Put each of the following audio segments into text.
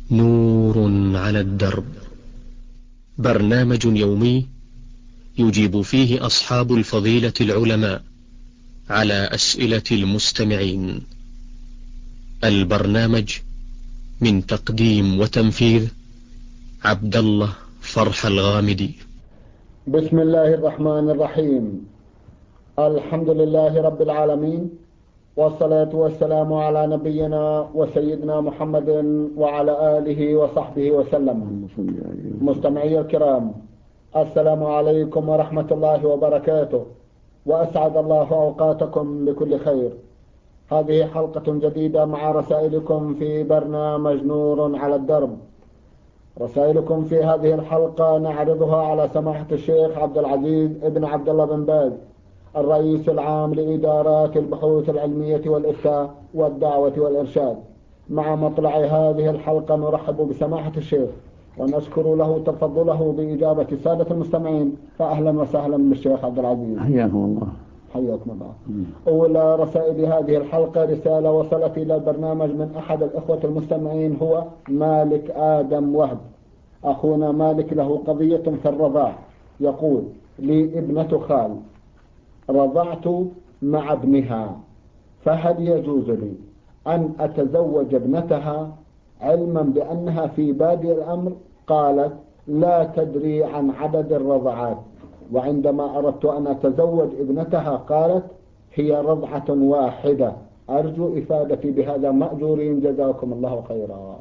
نور على الدرب، برنامج يومي يجيب فيه أصحاب الفضيلة العلماء على أسئلة المستمعين. البرنامج من تقديم وتنفيذ عبد الله فرح الغامدي. بسم الله الرحمن الرحيم. الحمد لله رب العالمين، والصلاة والسلام على نبينا وسيدنا محمد وعلى آله وصحبه وسلم. مستمعي الكرام، السلام عليكم ورحمة الله وبركاته، وأسعد الله أوقاتكم بكل خير. هذه حلقة جديدة مع رسائلكم في برنامج نور على الدرب. رسائلكم في هذه الحلقة نعرضها على سماحة الشيخ عبد العزيز ابن عبد الله بن باز، الرئيس العام لإدارات البحوث العلمية والإفتاء والدعوة والإرشاد. مع مطلع هذه الحلقة نرحب بسماحة الشيخ ونشكر له تفضله بإجابة سادة المستمعين. فأهلا وسهلا بالشيخ عبد العزيز. حياكم الله. حياكم الله. أولى رسائل هذه الحلقة رسالة وصلت إلى البرنامج من أحد الإخوة المستمعين، هو مالك آدم وهب. أخونا مالك له قضية في الرضاع. يقول: لي ابنة خال رضعت مع ابنها، فهل يجوز لي أن أتزوج ابنتها علما بأنها في بادئ الأمر قالت لا تدري عن عدد الرضعات، وعندما أردت أن أتزوج ابنتها قالت هي رضعة واحدة؟ أرجو إفادتي بهذا مأجورين، جزاكم الله خيرا.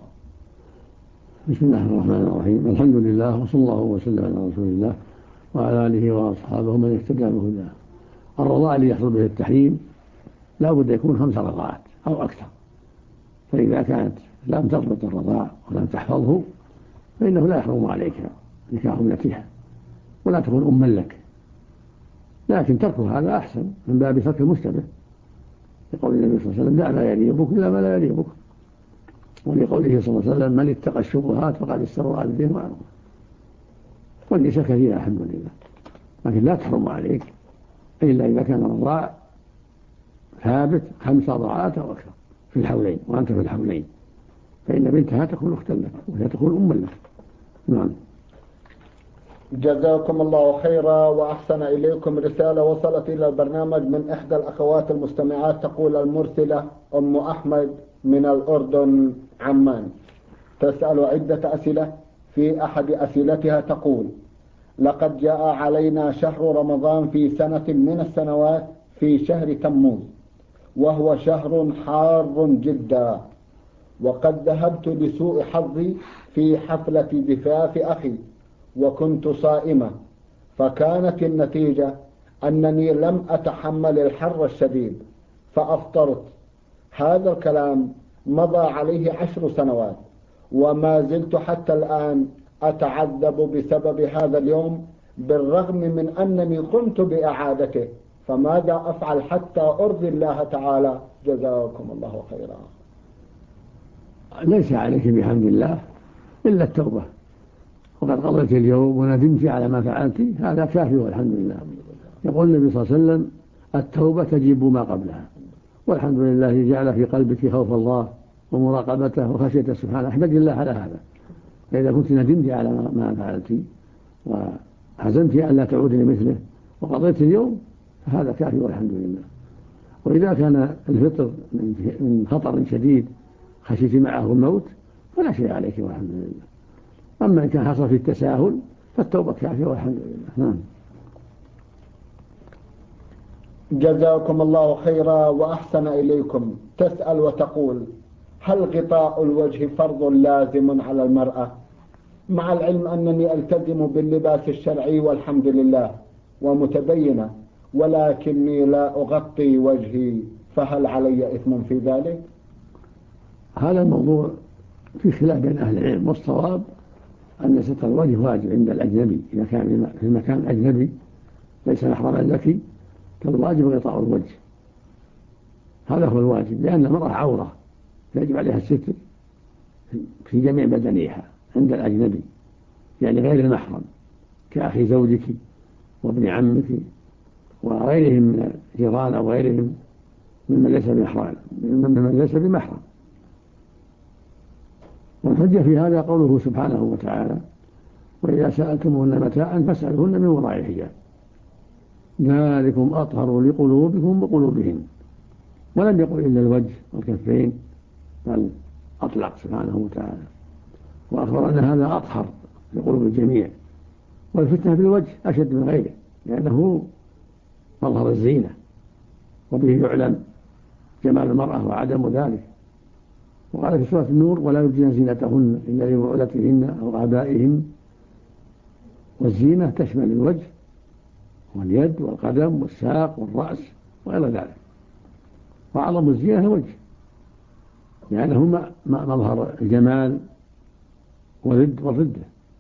بسم الله الرحمن الرحيم. الحمد لله، وصلى الله وسلم على رسول الله وعلى آله وأصحابه من اهتدى بهداه. الرضاع اللي يحصل به التحريم لا بد يكون 5 رضعات أو أكثر، فإذا كانت لم تضبط الرضاع ولم تحفظه فإنه لا يحرم عليك نكاح ابنتها ولا تكون أما لك، لكن ترك هذا أحسن من باب ترك المشتبه، لقول النبي صلى الله عليه وسلم دع ما يريبك إلا ما لا يريبك، ولقوله صلى الله عليه وسلم من اتقى الشبهات فقد استبرأ لدينه وعرضه. والنساء كثيرة الحمد لله، لكن لا تحرم عليك إلا إذا كان الرضاع ثابت 5 رضعات أو أكثر في الحولين، وأنت في الحولين، فإن بنتها تكون أختا لك وهي تكون أما لك. نعم. جزاكم الله خيرا وأحسن إليكم. رسالة وصلت إلى البرنامج من إحدى الأخوات المستمعات، تقول المرسلة أم أحمد من الأردن عمان، تسأل عدة أسئلة. في أحد أسئلتها تقول: لقد جاء علينا شهر رمضان في سنة من السنوات في شهر تموز، وهو شهر حار جدا، وقد ذهبت لسوء حظي في حفلة زفاف أخي وكنت صائمة، فكانت النتيجة أنني لم أتحمل الحر الشديد فأفطرت. هذا الكلام مضى عليه 10 سنوات وما زلت حتى الآن أتعذب بسبب هذا اليوم، بالرغم من أنني قمت بإعادته، فماذا أفعل حتى أرضي الله تعالى؟ جزاكم الله خيرا. ليس عليك بحمد الله إلا التوبة، وقد قضيت اليوم وندمت على ما فعلت، هذا كافي والحمد لله. يقول النبي صلى الله عليه وسلم التوبة تجيب ما قبلها، والحمد لله جعل في قلبك خوف الله ومراقبته وخشيته سبحانه. احمد الله على هذا. فإذا كنت ندمت على ما فعلت وحزنت أن لا تعود لمثله وقضيت اليوم، فهذا كافي والحمد لله. وإذا كان الفطر من خطر شديد خشيت معه الموت فلا شيء عليك والحمد لله. أما إن كان حصل في التساهل فالتوبة كافية والحمد لله. نعم. جزاكم الله خيرا وأحسن إليكم. تسأل وتقول: هل غطاء الوجه فرض لازم على المرأة؟ مع العلم أنني ألتزم باللباس الشرعي والحمد لله ومتدينة، ولكني لا أغطي وجهي، فهل علي إثم في ذلك؟ هذا الموضوع في خلاف بين أهل العلم، والصواب أن ستر الوجه واجب عند الأجنبي. إذا كان في مكان أجنبي ليس محرما لك فالواجب غطاء الوجه، هذا هو الواجب، لأن المرأة عورة يجب عليها الستر في جميع بدنها عند الأجنبي، يعني غير المحرم كأخي زوجك وابن عمك وغيرهم من الجيران أو غيرهم ممن ليس بمحرم. والحجة في هذا قوله سبحانه وتعالى: وإذا سألتموهن متاعا فاسألوهن من وراء الحجاب ذلكم أطهر لقلوبكم وقلوبهن. ولم يقل إلا الوجه والكفين، بل أطلق سبحانه وتعالى وأخبر أن هذا أطهر لقلوب الجميع. والفتنة في الوجه أشد من غيره لأنه مظهر الزينة وبه يعلم جمال المرأة وعدم ذلك. وقال في سورة النور: ولا يبدين زينتهن إلا لبعولتهن أو آبائهن. والزينة تشمل الوجه واليد والقدم والساق والرأس وغير ذلك. وأعظم الزينة الوجه لأنه مظهر الجمال والردة.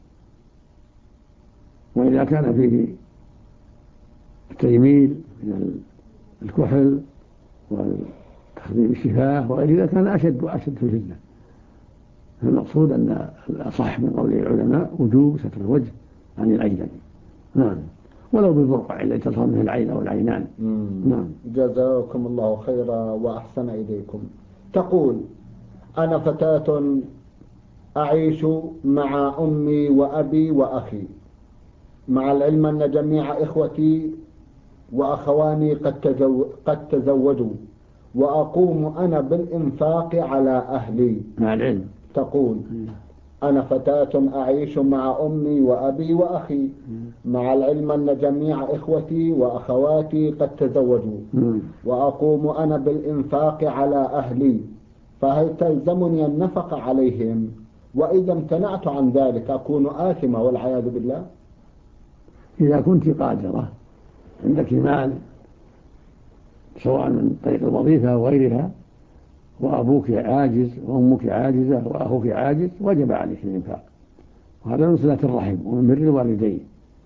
وإذا كان فيه التجميل من الكحل وتخدير الشفاه وغير ذلك كان أشد وأشد في الفتنة. المقصود أن الأصح من قول العلماء وجوب ستر الوجه عن الأجنبي، نعم، ولو بالبرقع التي تظهر منه العين أو العينان. نعم. جزاكم الله خيرا وأحسن إليكم. تقول: أنا فتاة أعيش مع أمي وأبي وأخي، مع العلم أن جميع إخوتي وأخواني قد تزوجوا، وأقوم أنا بالإنفاق على أهلي. مع العلم. تقول: أنا فتاة أعيش مع أمي وأبي وأخي، مع العلم أن جميع إخوتي وأخواتي قد تزوجوا، وأقوم أنا بالإنفاق على أهلي، فهل تلزمني النفقة عليهم؟ وإذا امتنعت عن ذلك أكون آثمة والعياذ بالله؟ إذا كنت قادرة عندك مال سواء من طريق الوظيفة أو غيرها، وأبوك عاجز وأمك عاجزة وأخوك عاجز، وجب عليك الإنفاق، وهذا من صلة الرحم ومن بر الوالدين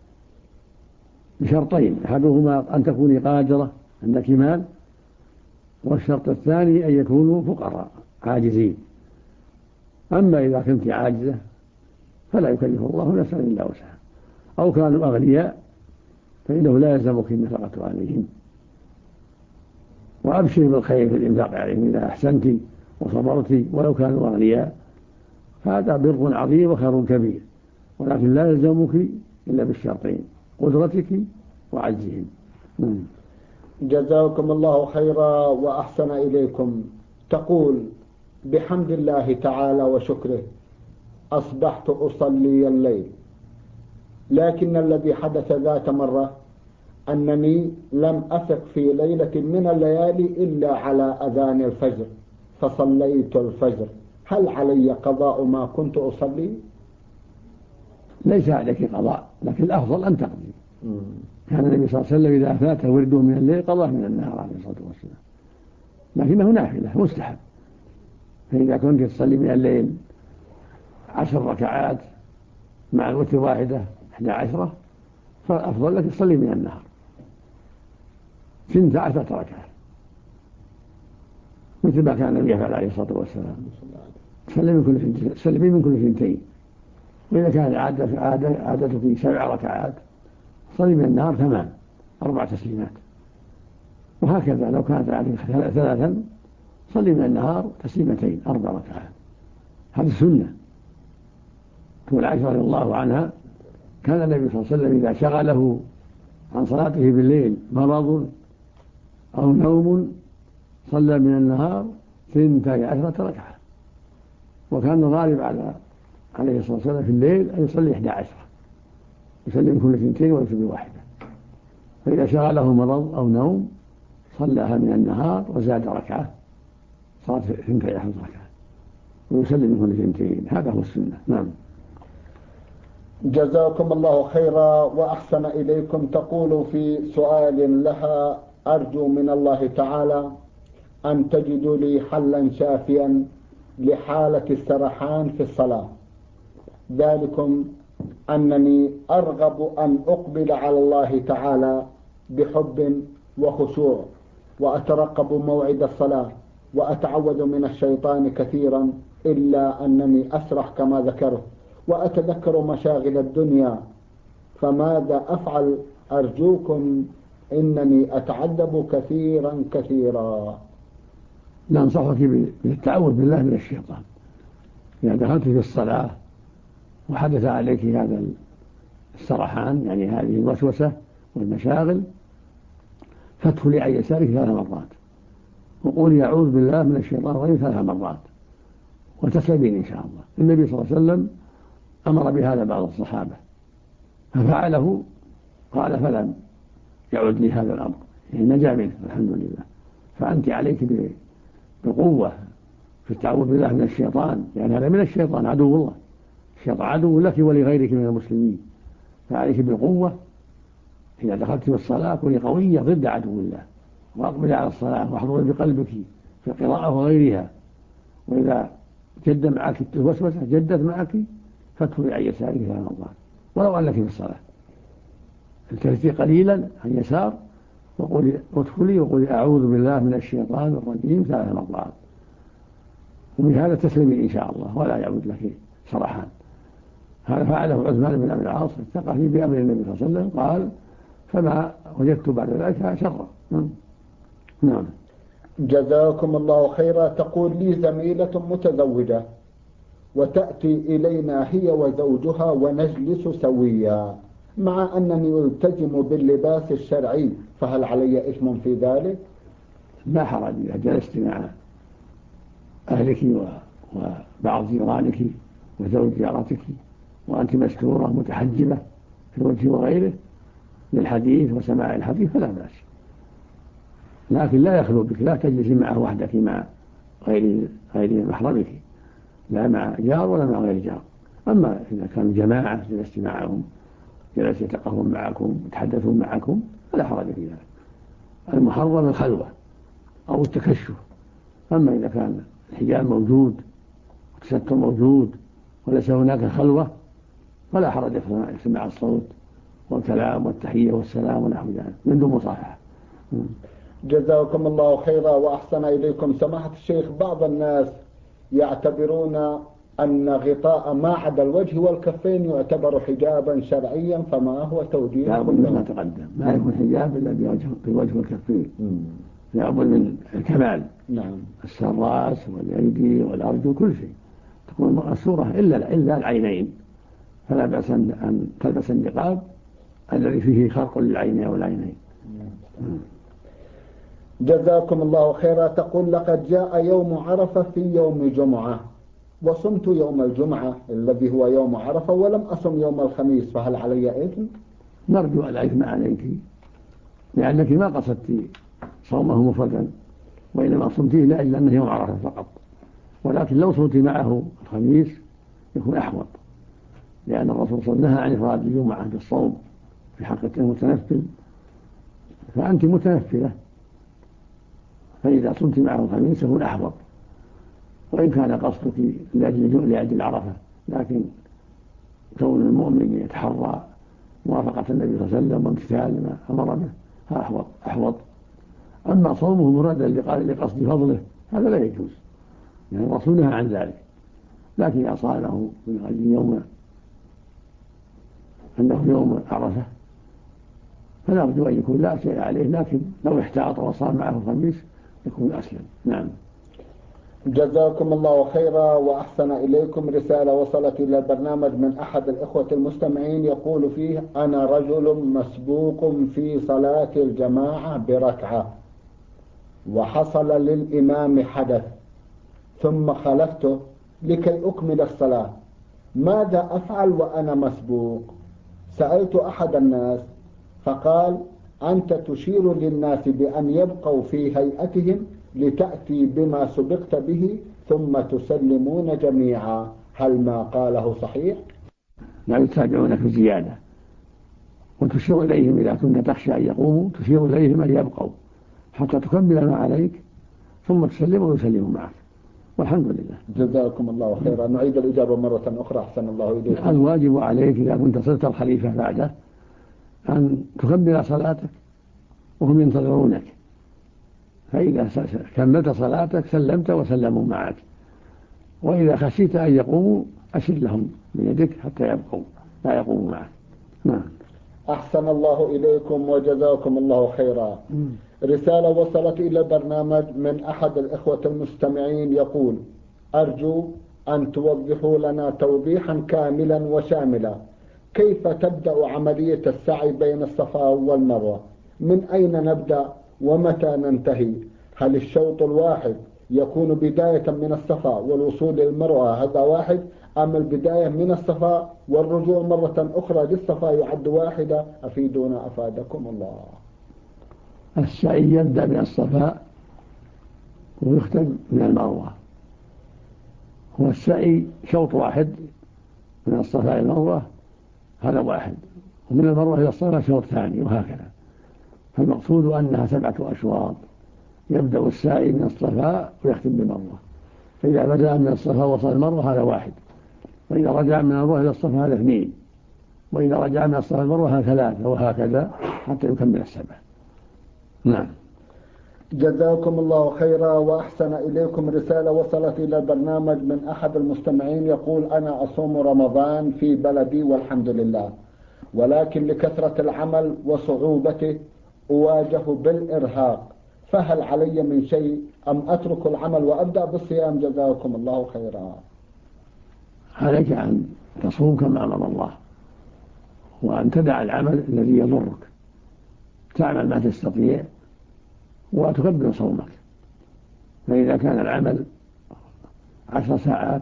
بشرطين: أحدهما أن تكوني قادرة عندك مال، والشرط الثاني أن يكونوا فقراء عاجزين. أما إذا كنت عاجزة فلا يكلف الله نفسا إلا وسعها، أو كانوا أغنياء فإنه لا يلزمك النفقة عليهم. وأبشر بالخير في الإنفاق عليهم إذا أحسنت وصبرت ولو كانوا أغنياء، فهذا بر عظيم وخير كبير، ولكن لا يلزمك إلا بالشرطين: قدرتك وعجزهم. جزاكم الله خيرا وأحسن إليكم. تقول: بحمد الله تعالى وشكره أصبحت أصلي الليل، لكن الذي حدث ذات مرة أنني لم أثق في ليلة من الليالي إلا على أذان الفجر فصليت الفجر، هل علي قضاء ما كنت أصلي؟ ليس عليك قضاء، لكن الأفضل أن تقضي. كان النبي صلى الله عليه وسلم إذا فاته ورده من الليل قضاه من النهار عليه الصلاة والسلام، لكنه نافلة مستحب. فإذا كنت تصلي من الليل 10 ركعات مع الوتر واحدة 11، فالأفضل لك تصلي من النهار 12 ركعة مثل ما كان النبي يفعل عليه الصلاة والسلام، تسلمي من كل 2. وإذا كانت عادتك 7 ركعات صلي من النهار 8 4 تسليمات. وهكذا لو كانت عادتك 3 صلي من النهار 2 4 ركعات. هذا السنة. تقول عائشة رضي الله عنها: كان النبي صلى الله عليه وسلم إذا شغله عن صلاته بالليل مرض أو نوم صلى من النهار 12 ركعة. وكان الغالب عليه الصلاة والسلام في الليل أن يصلي 11، يصلي من كل 2 ويوتر بواحدة. فإذا شغله مرض أو نوم صلىها من النهار وزاد ركعة، صارت 12 ركعة، ويسلم من كل 2. هذا هو السنة. نعم. جزاكم الله خيرا وأحسن إليكم. تقول في سؤال لها: أرجو من الله تعالى أن تجدوا لي حلا شافيا لحالة السرحان في الصلاة، ذلكم أنني أرغب أن أقبل على الله تعالى بحب وخشوع، وأترقب موعد الصلاة، وأتعوذ من الشيطان كثيرا، إلا أنني أسرح كما ذكرت وأتذكر مشاغل الدنيا، فماذا أفعل؟ أرجوكم، إنني أتعذب كثيرا. ننصحك بالتعوذ بالله من الشيطان، إذا دخلت في الصلاة وحدث عليك هذا السرحان، يعني هذه الوسوسة والمشاغل، فادخلي عن يسارك 3 مرات وقولي أعوذ بالله من الشيطان الرجيم 3 مرات وتسلمين إن شاء الله. النبي صلى الله عليه وسلم أمر بهذا بعض الصحابة ففعله، قال فلم يعد لي هذا الأمر، يعني نجا منه الحمد لله. فأنت عليك بقوة في التعوذ بالله من الشيطان، لأن هذا من الشيطان عدو الله، الشيطان عدو لك ولغيرك من المسلمين، فعليك بالقوة. إذا دخلت في الصلاة كوني قوية ضد عدو الله، وأقبل على الصلاة واحضري بقلبك في القراءة وغيرها. وإذا جد معك الوسوسة جدت معك فادخلي عن يسارك 3 مرات ولو أنك في الصلاة، التفتي قليلا عن يسار وادخلي وقولي أعوذ بالله من الشيطان الرجيم 3 مرات، وبهذا تسلمي إن شاء الله ولا يعود لك سرحان. هذا فعله عثمان بن أبي العاص الثقفي بأمر النبي صلى الله عليه وسلم، قال فما وجدت بعد ذلك شرا. نعم. جزاكم الله خيرا. تقول لي زميلة متزوجة وتأتي إلينا هي وزوجها ونجلس سويا مع أنني ألتزم باللباس الشرعي، فهل علي إثم في ذلك؟ لا حرج إذا جلست مع أهلك وبعض جيرانك وزوج جارتك وأنت مستورة متحجبة في الوجه وغيره للحديث وسماع الحديث فلا بأس، لكن لا يخلو بك، لا تجلسي معه وحدك مع غير محرمك، لا مع جار ولا مع غير جار. أما إذا كانوا جماعة جلست معهم، جلس يتقهون معكم يتحدثون معكم فلا حرج في ذلك. المحرم الخلوة أو التكشف. أما إذا كان الحجاب موجود والتستر موجود وليس هناك خلوة فلا حرج في سماع الصوت والكلام والتحية والسلام ونحو ذلك من دون مصافحة. جزاكم الله خيرا وأحسن إليكم. سماحة الشيخ، بعض الناس يعتبرون أن غطاء ما عدا الوجه والكفين يعتبر حجابا شرعيا، فما هو توجيه؟ لا بد ما تقدم، ما يكون حجاب إلا بالوجه والكفين، لا بد من الكمال. نعم. الراس والأيدي والأرجل كل شيء تكون مأسورة إلا العينين، فلا بأس أن تلبس النقاب الذي فيه خرق للعين والعينين. جزاكم الله خيرا. تقول لقد جاء يوم عرفة في يوم جمعة وصمت يوم الجمعة الذي هو يوم عرفة ولم أصم يوم الخميس، فهل علي إثم؟ نرجو الإثم عليك لأنك ما قصدت صومه مفردا، وإنما صمتيه لا إلا أنه يوم عرفة فقط، ولكن لو صمت معه الخميس يكون أحوط، لأن الرسول صلى الله عليه وسلم نهى عن إفراد الجمعة بالصوم في حق المتنفل، فأنت متنفلة، فإذا صمت معه الخميس يكون أحوط، وإن كان قصدك لأجل عرفة، لكن كون المؤمن يتحرى موافقة النبي صلى الله عليه وسلم وامتثال ما أمر به أحوط. أما صومه مرادا لقصد فضله هذا لا يجوز، يعني الرسول نهى عن ذلك، لكن إذا صامه من أجل يوم أنه يوم عرفة فلا بد أن يكون لا شيء عليه، لكن لو احتاط وصام معه الخميس يكون أسلم. نعم. جزاكم الله خيرا وأحسن إليكم. رسالة وصلت إلى البرنامج من أحد الإخوة المستمعين يقول فيه: أنا رجل مسبوق في صلاة الجماعة بركعة، وحصل للإمام حدث ثم خلفته لكي أكمل الصلاة، ماذا أفعل وأنا مسبوق؟ سألت أحد الناس فقال: أنت تشير للناس بأن يبقوا في هيئتهم لتأتي بما سبقت به ثم تسلمون جميعا، هل ما قاله صحيح؟ لا يتابعونك بزيادة، وتشير إليهم إذا كنت تخشى أن يقوموا تشير إليهم أن يبقوا حتى تكمل ما عليك ثم تسلم ويسلموا معك، والحمد لله. جزاكم الله خيرا. نعيد الإجابة مرة أخرى أحسن الله إليكم. الواجب عليك إذا كنت صرت الخليفة بعده أن تكمل صلاتك وهم ينتظرونك، فإذا كملت صلاتك سلمت وسلموا معك، وإذا خشيت أن يقوموا أشر لهم بيدك حتى يبقوا لا يقوموا معك. نعم. أحسن الله إليكم وجزاكم الله خيرا. رسالة وصلت إلى البرنامج من أحد الإخوة المستمعين يقول: أرجو أن توضحوا لنا توضيحا كاملا وشاملا كيف تبدأ عملية السعي بين الصفا والمروة؟ من أين نبدأ ومتى ننتهي؟ هل الشوط الواحد يكون بداية من الصفا والوصول للمروة هذا واحد، أم البداية من الصفا والرجوع مرة أخرى للصفا يعد واحدة؟ أفيدونا أفادكم الله. السعي يبدأ من الصفا ويختم من المروة. هو السعي شوط واحد من الصفا إلى المروة، هذا واحد، ومن المروة إلى الصفا شوط ثاني، وهكذا. فالمقصود أنها 7 أشواط، يبدأ السعي من الصفا ويختم بالمروة. فإذا بدأ من الصفا وصل المروة هذا واحد، وإذا رجع من المروة إلى الصفا هذا 2، وإذا رجع من الصفا إلى المروة هذا 3، وهكذا حتى يكمل 7. نعم. جزاكم الله خيرا وأحسن إليكم. رسالة وصلت إلى البرنامج من أحد المستمعين يقول: أنا أصوم رمضان في بلدي والحمد لله، ولكن لكثرة العمل وصعوبته أواجه بالإرهاق، فهل علي من شيء أم أترك العمل وأبدأ بالصيام؟ جزاكم الله خيرا. عليك أن تصوم كما أمر الله، وأن تدع العمل الذي يضرك، تعمل ما تستطيع وتكبر صومك. فإذا كان العمل 10 ساعات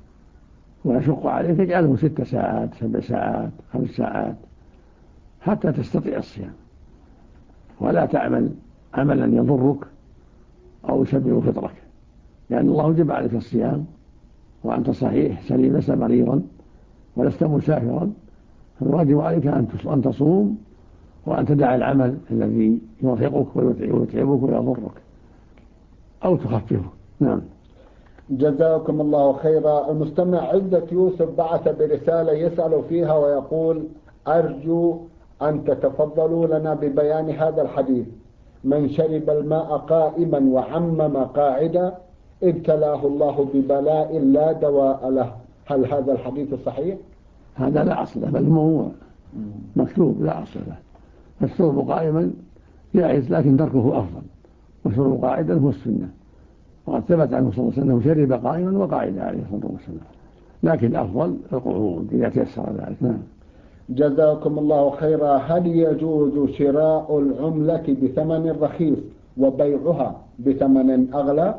ويشق عليك اجعله 6 ساعات 7 ساعات 5 ساعات حتى تستطيع الصيام، ولا تعمل عملا يضرك أو يسبب فطرك، لأن الله جب عليك الصيام وأنت صحيح سليم، لست مريضا ولست مسافرا، فالواجب عليك أن تصوم وأن تدع العمل الذي يرهقك ويتعبك ويضرك أو تخففه. نعم. جزاكم الله خيرا. المستمع عزة يوسف بعث برسالة يسأل فيها ويقول: أرجو أن تتفضلوا لنا ببيان هذا الحديث: من شرب الماء قائما وعمم قاعدا ابتلاه الله ببلاء لا دواء له. هل هذا الحديث صحيح؟ هذا لا أصل له، بل هو مكتوب لا أصل له. فالشرب قائما جائز، لكن تركه أفضل، والشرب قاعدا هو السنة، وقد ثبت عنه صلى الله عليه وسلم شرب قائما وقاعدا عليه الصلاة والسلام، لكن الأفضل القعود إذا تيسر ذلك. نعم. جزاكم الله خيرا. هل يجوز شراء العملة بثمن رخيص وبيعها بثمن أغلى؟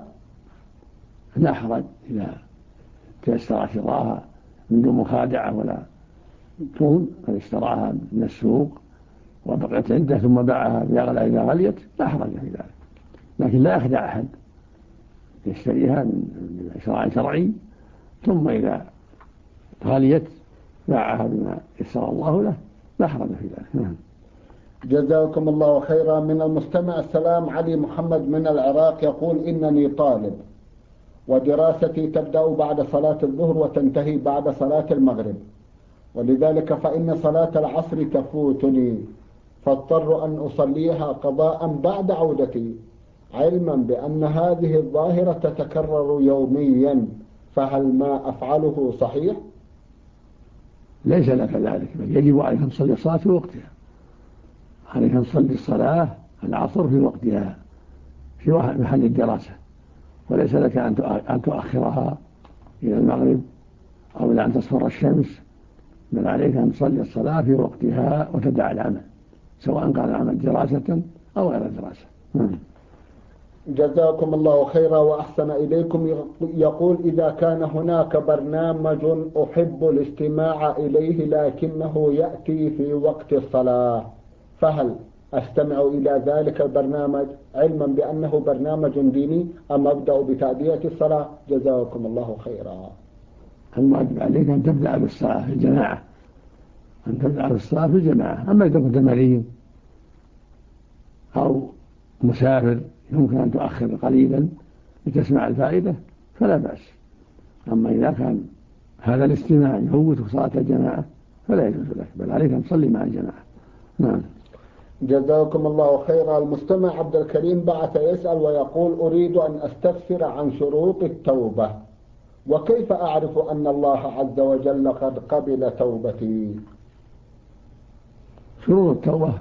لا حرج إذا تيسر شراءها من دون مخادعة ولا طول، من اشتراها من السوق وبقيت عنده ثم باعها بأغلى إذا غليت لا حرج في ذلك، لكن لا يخدع أحد، يشتريها من شراء شرعي ثم إذا غليت باعها بما يسر الله له، لا حرج في ذلك. جزاكم الله خيرا. من المستمع السلام علي محمد من العراق يقول: إنني طالب ودراستي تبدأ بعد صلاة الظهر وتنتهي بعد صلاة المغرب، ولذلك فإن صلاة العصر تفوتني، فاضطر أن أصليها قضاء بعد عودتي، علما بأن هذه الظاهرة تتكرر يوميا، فهل ما أفعله صحيح؟ ليس لك ذلك، بل يجب عليك أن تصلي الصلاة في وقتها، عليك أن تصلي الصلاة العصر في وقتها في محل الدراسة، وليس لك أن تؤخرها إلى المغرب أو إلى أن تصفر الشمس، بل عليك أن تصلي الصلاة في وقتها وتدع العمل، سواء كان العمل دراسة أو غير دراسة. جزاكم الله خيرا وأحسن إليكم. يقول: إذا كان هناك برنامج أحب الاستماع إليه لكنه يأتي في وقت الصلاة، فهل أستمع إلى ذلك البرنامج علما بأنه برنامج ديني أم أبدأ بتأدية الصلاة؟ جزاكم الله خيرا. الواجب عليك أن تبدأ بالصلاة في الجماعة، أما إذا كنت مريض أو مسافر يمكن أن تؤخر قليلا لتسمع الفائدة فلا بأس، أما إذا كان هذا الاستماع يفوتك صلاة الجماعة فلا يجوز لك، بل عليك أن تصلي مع الجماعة. نعم. جزاكم الله خيرا. المستمع عبد الكريم بعث يسأل ويقول: أريد أن أستفسر عن شروط التوبة، وكيف أعرف أن الله عز وجل قد قبل توبتي؟ شروط التوبة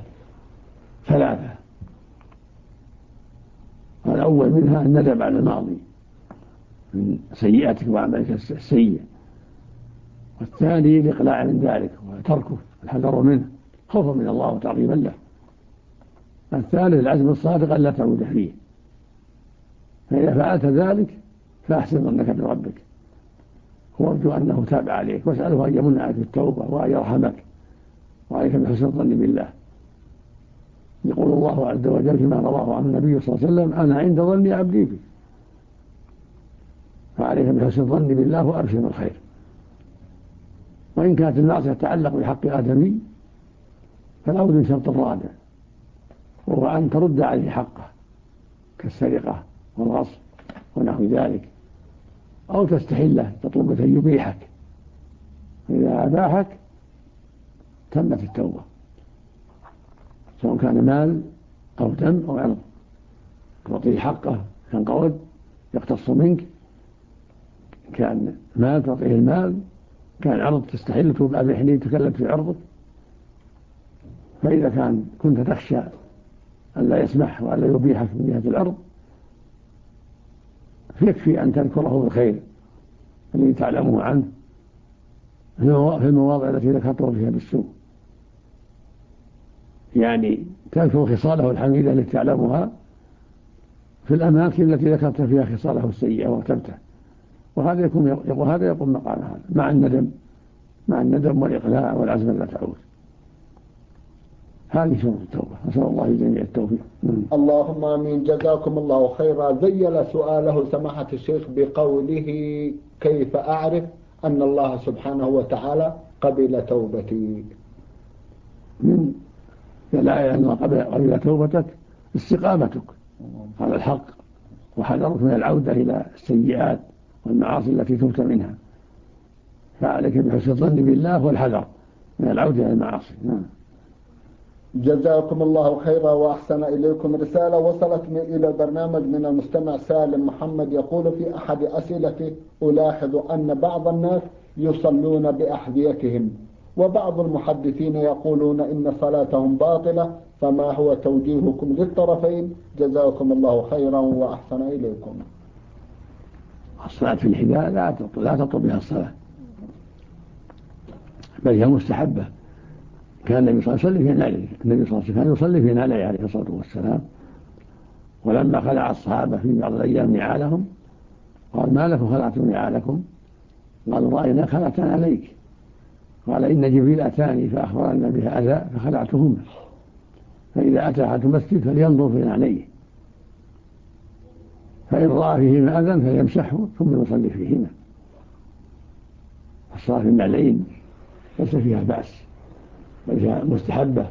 3، الأول منها الندم على الماضي، من سيئاتك وعملك السيء، والثاني الإقلاع من ذلك وتركه الحذر منه خوفا من الله وتعظيما له، الثالث العزم الصادق ألا تعود فيه. فإذا فعلت ذلك فأحسن ظنك بربك وارجو أنه تاب عليك، واسأله أن يمن عليك بالتوبة وأن يرحمك، وعليك بحسن الظن بالله. يقول الله عز وجل فيما رواه عن النبي صلى الله عليه وسلم: أنا عند ظن عبدي بي. فعليك بحسن الظن بالله وأبشر بالخير. وإن كانت المعصية تتعلق بحق آدمي فلا بد من شرط رابع، وهو أن ترد عليه حقه كالسرقة والغصب ونحو ذلك، أو تستحله تطلب أن يبيحك، فإذا أباحك تمت التوبة، سواء كان مال أو دم أو عرض، تعطيه حقه كان قود يقتص منك، كان مال تعطيه المال، كان عرض تستحل تبقى بحنين تكلم في عرضك. فإذا كنت تخشى أن لا يسمح وأن لا يبيحك من جهة العرض فيكفي أن تذكره بالخير الذي تعلمه عنه في المواضع التي ذكرته فيها بالسوء، يعني تذكر خصاله الحميدة التي تعلمها في الأماكن التي ذكرت فيها خصاله السيئة واغتبته، وهذا يقوم مقام هذا مع الندم والإقلاع والعزم لا تعود. هذه شروط التوبة، نسأل الله الجميع التوفيق. اللهم آمين. جزاكم الله خيرا. ذيل سؤاله سماحة الشيخ بقوله: كيف أعرف أن الله سبحانه وتعالى قبل توبتي؟ من دلائل أن قبل توبتك استقامتك على الحق وحذرك من العودة إلى السيئات والمعاصي التي تبت منها، فعليك بحسن الظن بالله والحذر من العودة إلى المعاصي. جزاكم الله خيرا وأحسن إليكم. رسالة وصلت إلى البرنامج من المستمع سالم محمد، يقول في أحد أسئلته: ألاحظ أن بعض الناس يصلون بأحذيتهم، وبعض المحدثين يقولون إن صلاتهم باطلة، فما هو توجيهكم للطرفين؟ جزاكم الله خيرا وأحسن إليكم. الصلاة في الحذاء لا تطلب بها الصلاة، بل هي مستحبة. كان النبي صلى الله عليه وسلم في نعله، النبي صلى الله عليه وسلم كان يصلي في نعله عليه الصلاة والسلام، ولما خلع الصحابة في بعض الأيام نعالهم قال: ما لكم خلعتم نعالكم؟ قالوا: رأينا خلعتنا عليك. قال: إن جبريل أتاني فأخبرنا بها أذى فخلعتهما، فإذا أتى أحد المسجد فلينظر في نعليه، فإن رأى فيهما أذى فليمسحه ثم يصلي فيهما. الصلاة في النعلين ليس فيها بأس، بل فيها مستحبة.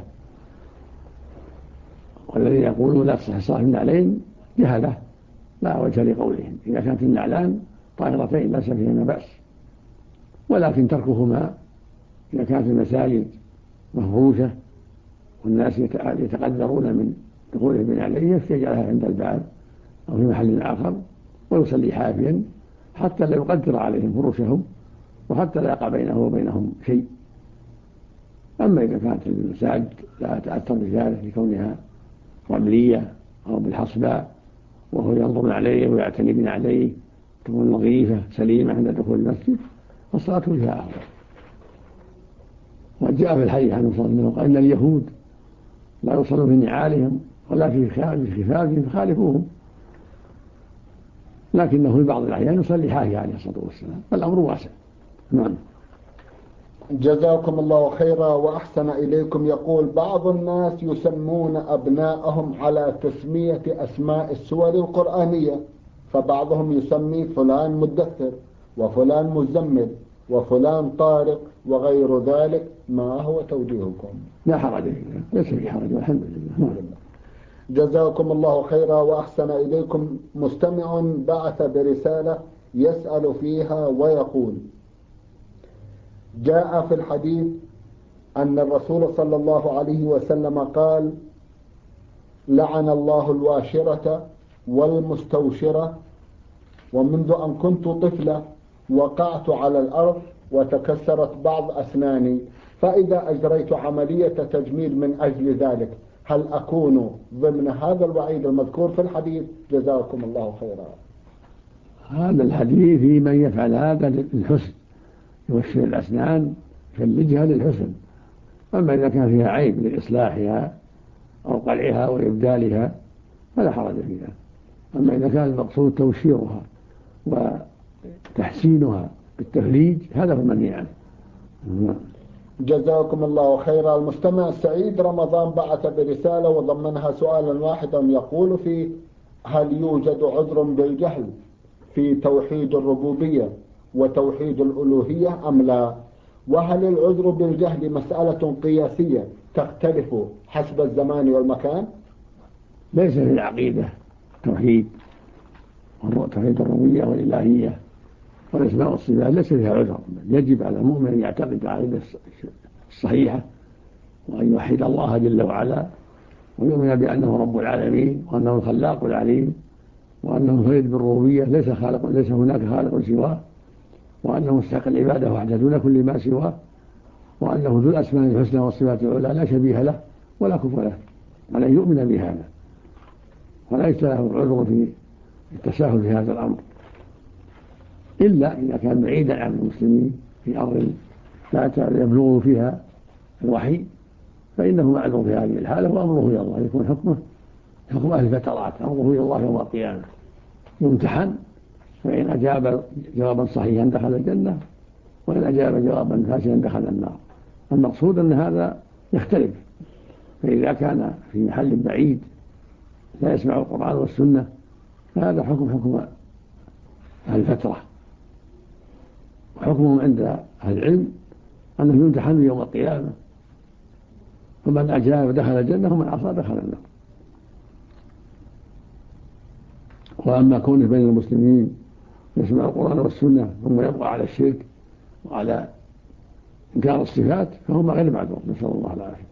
والذين يقولون لا تصح الصلاة في النعلين جهلة لا وجه لقولهم. إذا كانت النعلان طاهرتين ليس فيهما بأس، ولكن تركهما إذا كانت المساجد مفروشة والناس يتقدرون من دخولهم بنعليه يجعلها عند الباب أو في محل آخر ويصلي حافيا حتى لا يقدر عليهم فروشهم وحتى لا يقع بينه وبينهم شيء. أما إذا كانت المساجد لا تأثر بذلك لكونها رملية أو بالحصباء وهو ينظر عليه ويعتني بنا عليه تكون نظيفة سليمة عند دخول المسجد فالصلاة فيها أفضل. وجاء في الحديث عنه صلى الله عليه وسلم قال: إن اليهود لا يصلون في نعالهم ولا في خفافهم فخالفوهم، لكنه في بعض الأحيان يصلي حافي عليه الصلاة والسلام، فالأمر واسع. نعم. جزاكم الله خيرا وأحسن إليكم. يقول: بعض الناس يسمون أبناءهم على تسمية أسماء السور القرآنية، فبعضهم يسمي فلان مدثر وفلان مزمل وفلان طارق وغير ذلك، ما هو توجيهكم؟ لا حرج، ليس في حرج والحمد لله. جزاكم الله خيرا وأحسن إليكم. مستمع بعث برسالة يسأل فيها ويقول: جاء في الحديث أن الرسول صلى الله عليه وسلم قال: لعن الله الواشرة والمستوشرة، ومنذ أن كنت طفلة وقعت على الأرض وتكسرت بعض أسناني، فإذا أجريت عملية تجميل من أجل ذلك هل أكون ضمن هذا الوعيد المذكور في الحديث؟ جزاكم الله خيرا. هذا الحديث في من يفعل هذا للحسن، يوشر الأسنان يفلجها للحسن. أما إذا كان فيها عيب لإصلاحها أو قلعها وإبدالها فلا حرج فيها. أما إذا كان المقصود توشيرها وتحسينها بالتفليج هذا هو المنهي عنه. جزاكم الله خيرا. المستمع السعيد رمضان بعث برسالة وضمنها سؤالا واحدا يقول فيه: هل يوجد عذر بالجهل في توحيد الربوبية وتوحيد الألوهية أم لا؟ وهل العذر بالجهل مسألة قياسية تختلف حسب الزمان والمكان؟ ليس في العقيدة توحيد الربوبية والإلهية والأسماء والصفات ليس فيها عذر. يجب على المؤمن أن يعتقد العقيدة الصحيحة وأن يوحد الله جل وعلا ويؤمن بأنه رب العالمين وأنه الخلاق العليم وأنه فريد بالربوبية ليس هناك خالق سواه، وأنه مستحق العبادة وحده دون كل ما سواه، وأنه ذو الأسماء الحسنى والصفات العلى لا شبيه له ولا كفء له، عليه يؤمن بهذا وليس له عذر في التساهل في هذا الأمر، إلا إذا كان بعيدا عن المسلمين في أرض لا يبلغ فيها الوحي فإنه معذور في هذه الحالة وأمره إلى الله، يكون حكمه حكم أهل الفترات، أمره إلى الله يوم القيامة، يمتحن فإن أجاب جوابا صحيحا دخل الجنة وإن أجاب جوابا فاسدا دخل النار. المقصود أن هذا يختلف، فإذا كان في محل بعيد لا يسمع القرآن والسنة فهذا حكم أهل الفترة، وحكمهم عند أهل العلم أنه يمتحن يوم القيامة، فمن أجاب دخل الجنة ومن عصى دخل النار. وأما كونه بين المسلمين يسمع القرآن والسنة ثم يبقى على الشرك وعلى إنكار الصفات فهم غير معذور، نسأل الله العافية.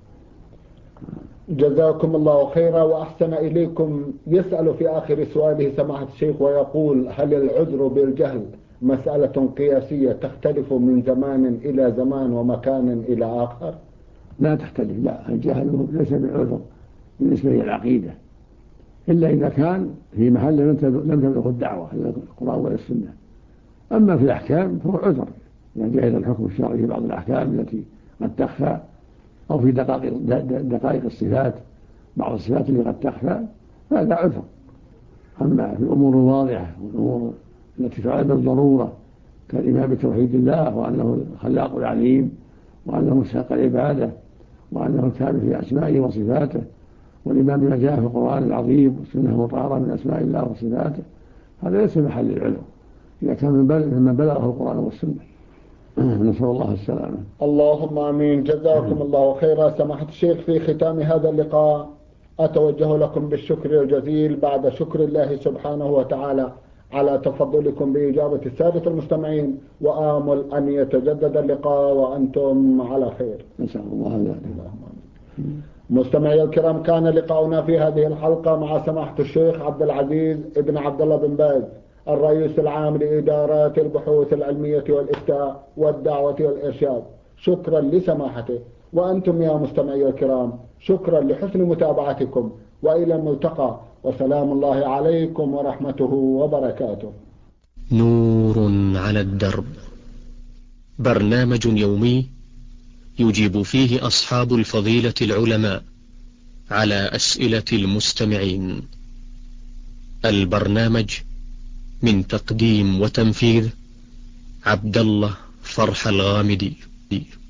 جزاكم الله خيرا وأحسن إليكم. يسأل في آخر سؤاله سماحة الشيخ ويقول: هل العذر بالجهل مسألة قياسية تختلف من زمان إلى زمان ومكان إلى آخر؟ لا تختلف، لا، الجهل ليس بالعذر بالنسبة للعقيدة إلا إذا كان في محل لم تبلغ الدعوة إلى القرآن ولا السنة. أما في الأحكام فهو عذر، يعني جاهل الحكم الشرعي في بعض الأحكام التي قد تخفى، أو في دقائق الصفات بعض الصفات اللي قد تخفى فهذا عذر. أما في الأمور الواضحة والأمور التي تعلم بالضرورة كالإيمان بتوحيد الله وأنه الخلاق العليم وأنه مستحق العبادة وأنه الكامل في أسمائه وصفاته والإيمان بما جاء في القرآن العظيم والسنة المطهرة من أسماء الله وصفاته، هذا ليس محل العلم إذا كان من بلغه القرآن والسنة. نسأل الله السلامة. اللهم آمين. جزاكم الله خيرا. سماحة الشيخ، في ختام هذا اللقاء أتوجه لكم بالشكر الجزيل بعد شكر الله سبحانه وتعالى على تفضلكم بإجابة السادة المستمعين، وآمل أن يتجدد اللقاء وأنتم على خير. نسأل الله ذلك. مستمعي الكرام، كان لقاؤنا في هذه الحلقة مع سماحة الشيخ عبد العزيز ابن عبد الله بن باز، الرئيس العام لإدارات البحوث العلمية والإفتاء والدعوة والإرشاد. شكرا لسماحته، وأنتم يا مستمعي الكرام شكرا لحسن متابعتكم، وإلى الملتقى، وسلام الله عليكم ورحمته وبركاته. نور على الدرب، برنامج يومي يجيب فيه أصحاب الفضيلة العلماء على أسئلة المستمعين. البرنامج من تقديم وتنفيذ عبد الله فرح الغامدي.